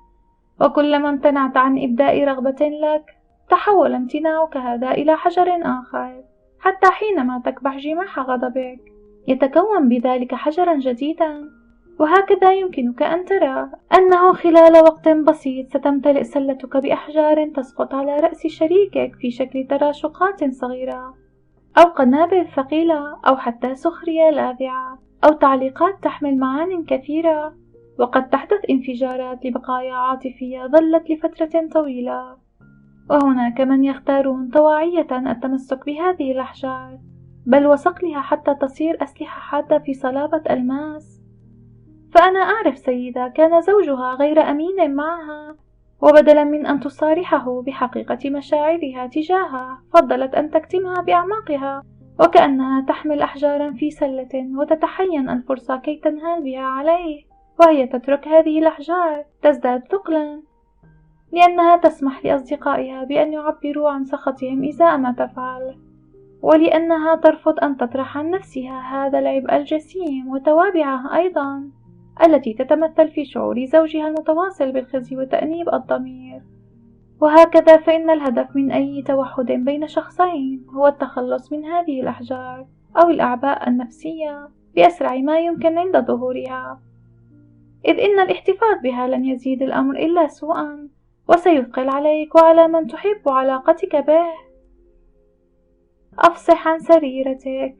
وكلما امتنعت عن إبداء رغبة لك تحول امتناعك هذا إلى حجر آخر، حتى حينما تكبح جماح غضبك يتكون بذلك حجرا جديدا. وهكذا يمكنك أن ترى أنه خلال وقت بسيط ستمتلئ سلتك بأحجار تسقط على رأس شريكك في شكل تراشقات صغيرة أو قنابل ثقيلة أو حتى سخرية لاذعة أو تعليقات تحمل معان كثيرة، وقد تحدث انفجارات لبقايا عاطفية ظلت لفترة طويلة. وهناك من يختارون طواعية التمسك بهذه الأحجار بل وصقلها حتى تصير أسلحة حادة في صلابة ألماس. فأنا أعرف سيدة كان زوجها غير أمين معها، وبدلا من أن تصارحه بحقيقة مشاعرها تجاهه فضلت أن تكتمها بأعماقها وكأنها تحمل أحجارا في سلة وتتحين الفرصة كي تنهال بها عليه، وهي تترك هذه الأحجار تزداد ثقلا لأنها تسمح لأصدقائها بأن يعبروا عن سخطهم إزاء ما تفعل، ولأنها ترفض أن تطرح عن نفسها هذا العبء الجسيم وتوابعه أيضا التي تتمثل في شعور زوجها المتواصل بالخزي وتأنيب الضمير. وهكذا فإن الهدف من أي توحد بين شخصين هو التخلص من هذه الأحجار أو الأعباء النفسية بأسرع ما يمكن عند ظهورها، إذ إن الاحتفاظ بها لن يزيد الأمر إلا سوءا وسيثقل عليك وعلى من تحب علاقتك به. أفصح عن سريرتك.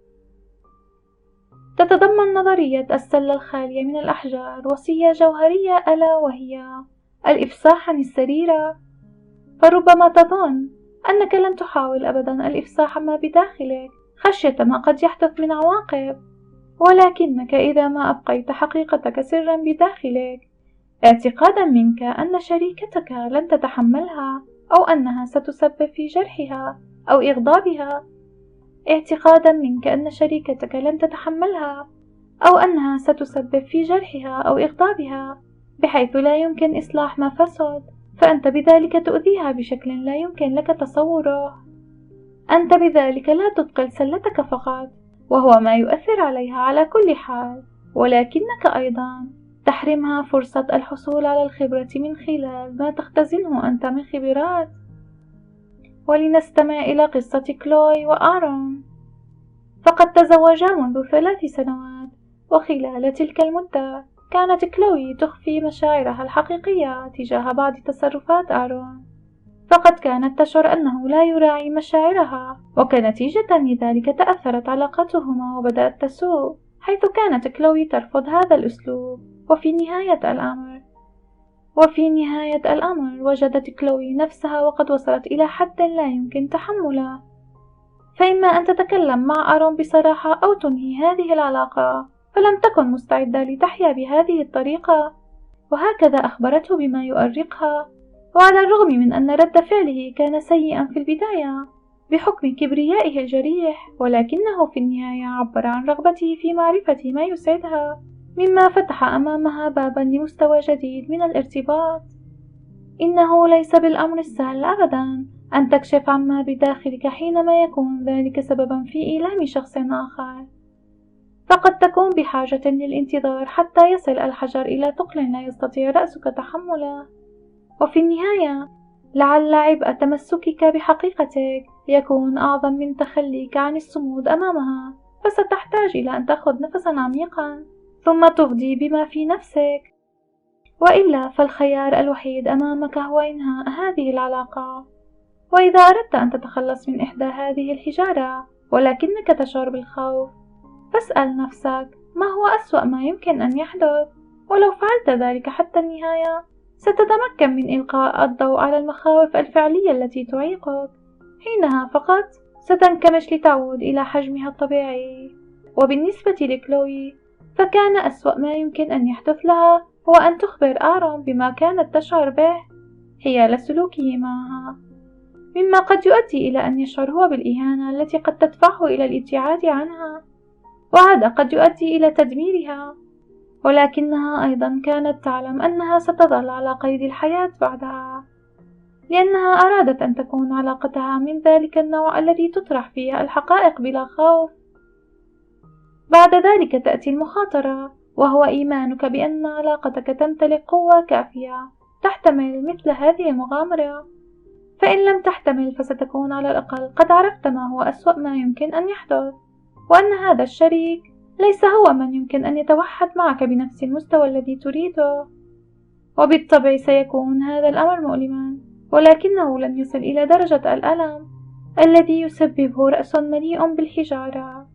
تتضمن نظرية السلة الخالية من الأحجار وصية جوهرية ألا وهي الإفصاح عن السريرة. فربما تظن أنك لن تحاول أبدا الإفصاح عما بداخلك خشية ما قد يحدث من عواقب، ولكنك إذا ما أبقيت حقيقتك سرا بداخلك اعتقادا منك أن شريكتك لن تتحملها أو أنها ستسبب في جرحها أو إغضابها، اعتقادا منك أن شريكتك لن تتحملها أو أنها ستسبب في جرحها أو إغضابها بحيث لا يمكن إصلاح ما فسد، فأنت بذلك تؤذيها بشكل لا يمكن لك تصوره. أنت بذلك لا تثقل سلتك فقط وهو ما يؤثر عليها على كل حال، ولكنك أيضا تحرمها فرصة الحصول على الخبرة من خلال ما تختزنه أنت من خبرات. ولنستمع إلى قصة كلوي وآرون. فقد تزوجا منذ 3 سنوات، وخلال تلك المدة كانت كلوي تخفي مشاعرها الحقيقية تجاه بعض تصرفات آرون، فقد كانت تشعر أنه لا يراعي مشاعرها، وكنتيجة لذلك تأثرت علاقتهما وبدأت تسوء، حيث كانت كلوي ترفض هذا الأسلوب. وفي نهاية الأمر وجدت كلوي نفسها وقد وصلت إلى حد لا يمكن تحمله، فإما أن تتكلم مع آرون بصراحة أو تنهي هذه العلاقة، فلم تكن مستعدة لتحيا بهذه الطريقة، وهكذا أخبرته بما يؤرقها. وعلى الرغم من أن رد فعله كان سيئا في البداية بحكم كبريائه الجريح، ولكنه في النهاية عبر عن رغبته في معرفة ما يسعدها، مما فتح أمامها بابا لمستوى جديد من الارتباط. إنه ليس بالأمر السهل أبدا أن تكشف عما بداخلك حينما يكون ذلك سببا في إيلام شخص آخر، فقد تكون بحاجة للانتظار حتى يصل الحجر إلى ثقل لا يستطيع رأسك تحمله. وفي النهاية لعل عبء تمسكك بحقيقتك يكون أعظم من تخليك عن الصمود أمامها، فستحتاج إلى أن تأخذ نفسا عميقا ثم تفضي بما في نفسك، وإلا فالخيار الوحيد أمامك هو إنهاء هذه العلاقة. وإذا أردت أن تتخلص من إحدى هذه الحجارة ولكنك تشعر بالخوف، فاسأل نفسك ما هو أسوأ ما يمكن أن يحدث، ولو فعلت ذلك حتى النهاية ستتمكن من إلقاء الضوء على المخاوف الفعلية التي تعيقك. حينها فقط ستنكمش لتعود إلى حجمها الطبيعي. وبالنسبة لكلوي فكان أسوأ ما يمكن أن يحدث لها هو أن تخبر آرون بما كانت تشعر به حيال سلوكه معها، مما قد يؤدي إلى أن يشعر هو بالإهانة التي قد تدفعه إلى الابتعاد عنها، وهذا قد يؤدي إلى تدميرها. ولكنها أيضا كانت تعلم أنها ستظل على قيد الحياة بعدها، لأنها أرادت أن تكون علاقتها من ذلك النوع الذي تطرح فيه الحقائق بلا خوف. بعد ذلك تأتي المخاطرة، وهو إيمانك بأن علاقتك تمتلك قوة كافية تحتمل مثل هذه المغامرة. فإن لم تحتمل فستكون على الأقل قد عرفت ما هو أسوأ ما يمكن أن يحدث، وأن هذا الشريك ليس هو من يمكن أن يتوحد معك بنفس المستوى الذي تريده. وبالطبع سيكون هذا الأمر مؤلما، ولكنه لن يصل إلى درجة الألم الذي يسببه رأس مليء بالحجارة.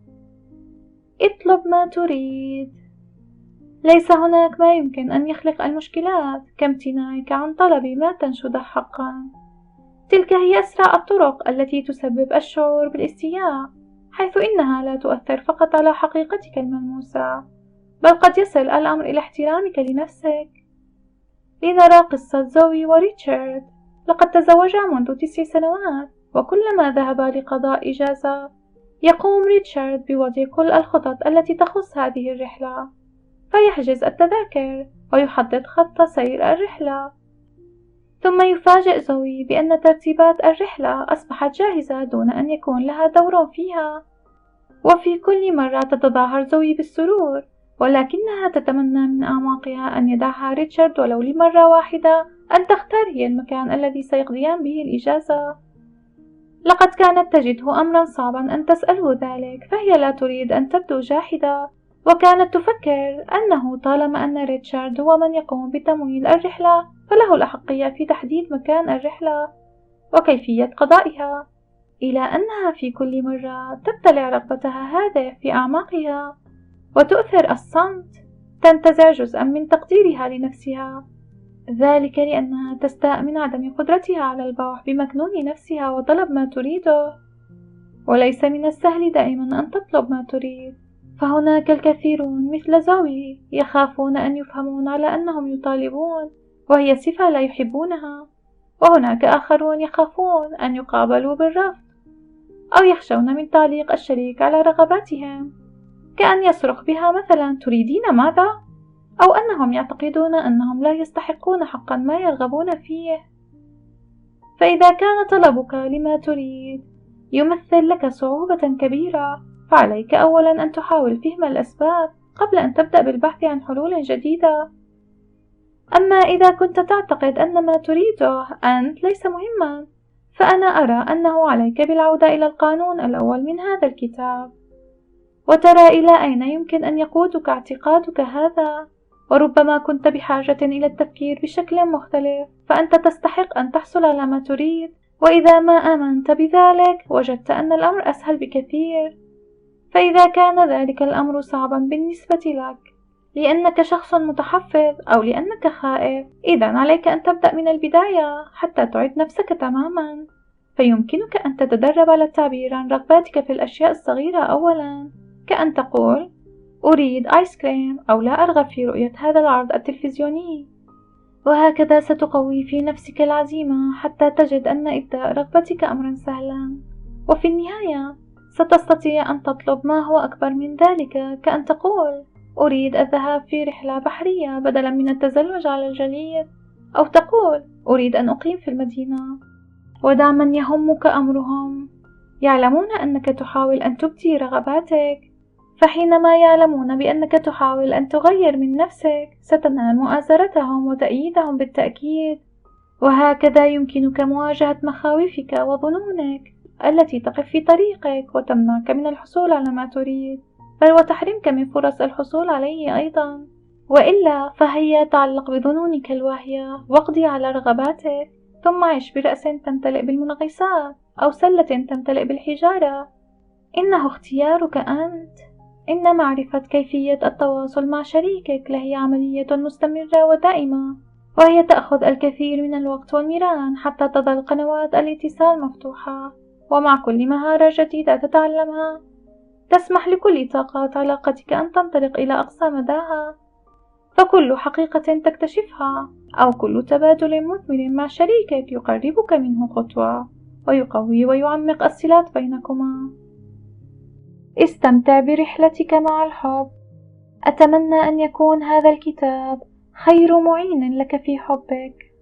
اطلب ما تريد. ليس هناك ما يمكن أن يخلق المشكلات كامتناعك عن طلب ما تنشده حقا. تلك هي أسرع الطرق التي تسبب الشعور بالاستياء، حيث إنها لا تؤثر فقط على حقيقتك الملموسة، بل قد يصل الأمر إلى احترامك لنفسك. لنرى قصة زوي وريتشارد. لقد تزوجا منذ 9 سنوات، وكلما ذهبا لقضاء إجازة يقوم ريتشارد بوضع كل الخطط التي تخص هذه الرحلة، فيحجز التذاكر ويحدد خط سير الرحلة. ثم يفاجئ زوي بأن ترتيبات الرحلة أصبحت جاهزة دون أن يكون لها دور فيها. وفي كل مرة تتظاهر زوي بالسرور، ولكنها تتمنى من أعماقها أن يدعها ريتشارد ولو لمرة واحدة أن تختار هي المكان الذي سيقضيان به الإجازة. لقد كانت تجده أمرا صعبا أن تسأله ذلك، فهي لا تريد أن تبدو جاحدة، وكانت تفكر أنه طالما أن ريتشارد هو من يقوم بتمويل الرحلة فله الأحقية في تحديد مكان الرحلة وكيفية قضائها، إلى أنها في كل مرة تبتلع رغبتها هذا في أعماقها وتؤثر الصمت، تنتزع جزءا من تقديرها لنفسها، ذلك لأنها تستاء من عدم قدرتها على البوح بمكنون نفسها وطلب ما تريده. وليس من السهل دائما أن تطلب ما تريد، فهناك الكثيرون مثل زوي يخافون أن يفهمون على أنهم يطالبون، وهي صفة لا يحبونها، وهناك آخرون يخافون أن يقابلوا بالرفض، أو يخشون من تعليق الشريك على رغباتهم، كأن يصرخ بها مثلا تريدين ماذا؟ أو أنهم يعتقدون أنهم لا يستحقون حقا ما يرغبون فيه. فإذا كان طلبك لما تريد يمثل لك صعوبة كبيرة، فعليك أولا أن تحاول فهم الأسباب قبل أن تبدأ بالبحث عن حلول جديدة. أما إذا كنت تعتقد أن ما تريده أنت ليس مهما، فأنا أرى أنه عليك بالعودة إلى القانون الأول من هذا الكتاب، وترى إلى أين يمكن أن يقودك اعتقادك هذا. وربما كنت بحاجة إلى التفكير بشكل مختلف، فأنت تستحق أن تحصل على ما تريد، وإذا ما آمنت بذلك وجدت أن الأمر أسهل بكثير. فإذا كان ذلك الأمر صعبا بالنسبة لك لأنك شخص متحفظ أو لأنك خائف، إذن عليك أن تبدأ من البداية حتى تعد نفسك تماما. فيمكنك أن تتدرب على التعبير عن رغباتك في الأشياء الصغيرة أولا، كأن تقول أريد آيس كريم أو لا أرغب في رؤية هذا العرض التلفزيوني. وهكذا ستقوي في نفسك العزيمة حتى تجد أن إبداء رغبتك أمرا سهلا، وفي النهاية ستستطيع أن تطلب ما هو أكبر من ذلك، كأن تقول أريد الذهاب في رحلة بحرية بدلا من التزلج على الجليد، أو تقول أريد أن أقيم في المدينة. ودع من يهمك أمرهم، يعلمون أنك تحاول أن تبدي رغباتك، فحينما يعلمون بأنك تحاول أن تغير من نفسك ستنال مؤازرتهم وتأييدهم بالتأكيد. وهكذا يمكنك مواجهة مخاوفك وظنونك التي تقف في طريقك وتمنعك من الحصول على ما تريد، بل وتحرمك من فرص الحصول عليه أيضا. وإلا فهيا تعلق بظنونك الواهية واقضي على رغباتك، ثم عش برأس تمتلئ بالمنغصات أو سلة تمتلئ بالحجارة. إنه اختيارك أنت. إن معرفة كيفية التواصل مع شريكك لهي عملية مستمرة ودائمة، وهي تأخذ الكثير من الوقت والمران حتى تظل قنوات الاتصال مفتوحة، ومع كل مهارة جديدة تتعلمها تسمح لكل طاقات علاقتك أن تنطلق إلى أقصى مداها. فكل حقيقة تكتشفها أو كل تبادل مثمر مع شريكك يقربك منه خطوة ويقوي ويعمق الصلات بينكما. استمتع برحلتك مع الحب. أتمنى أن يكون هذا الكتاب خير معين لك في حبك.